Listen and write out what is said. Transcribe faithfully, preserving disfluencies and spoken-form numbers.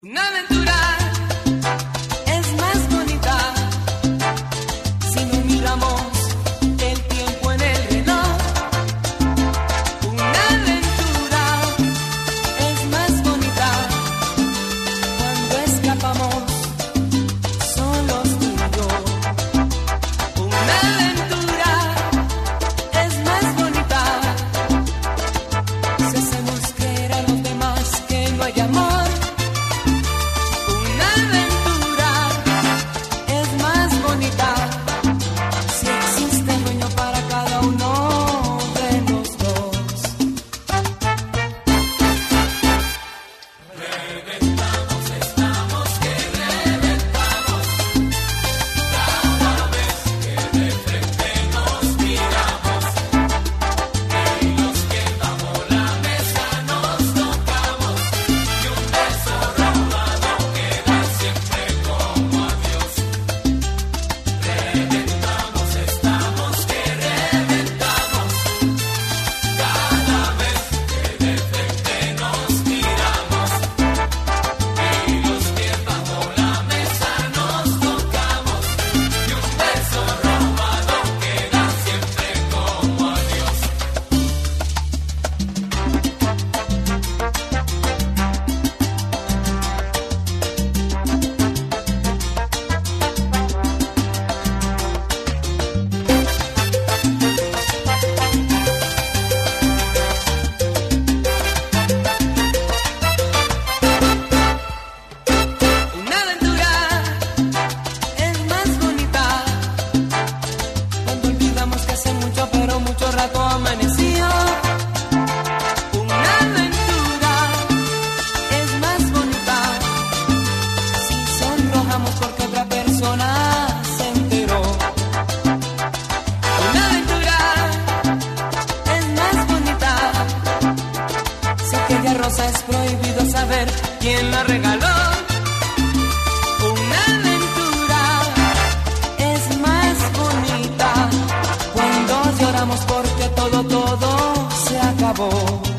Una aventura es más bonita si no miramos el tiempo en el reloj. Una aventura es más bonita cuando escapamos solos tú y yo. Una aventura es más bonita si hacemos creer a los demás que no hay amor. Porque otra persona se enteró. Una aventura es más bonita si aquella rosa es prohibido saber quién la regaló. Una aventura es más bonita cuando lloramos porque todo, todo se acabó.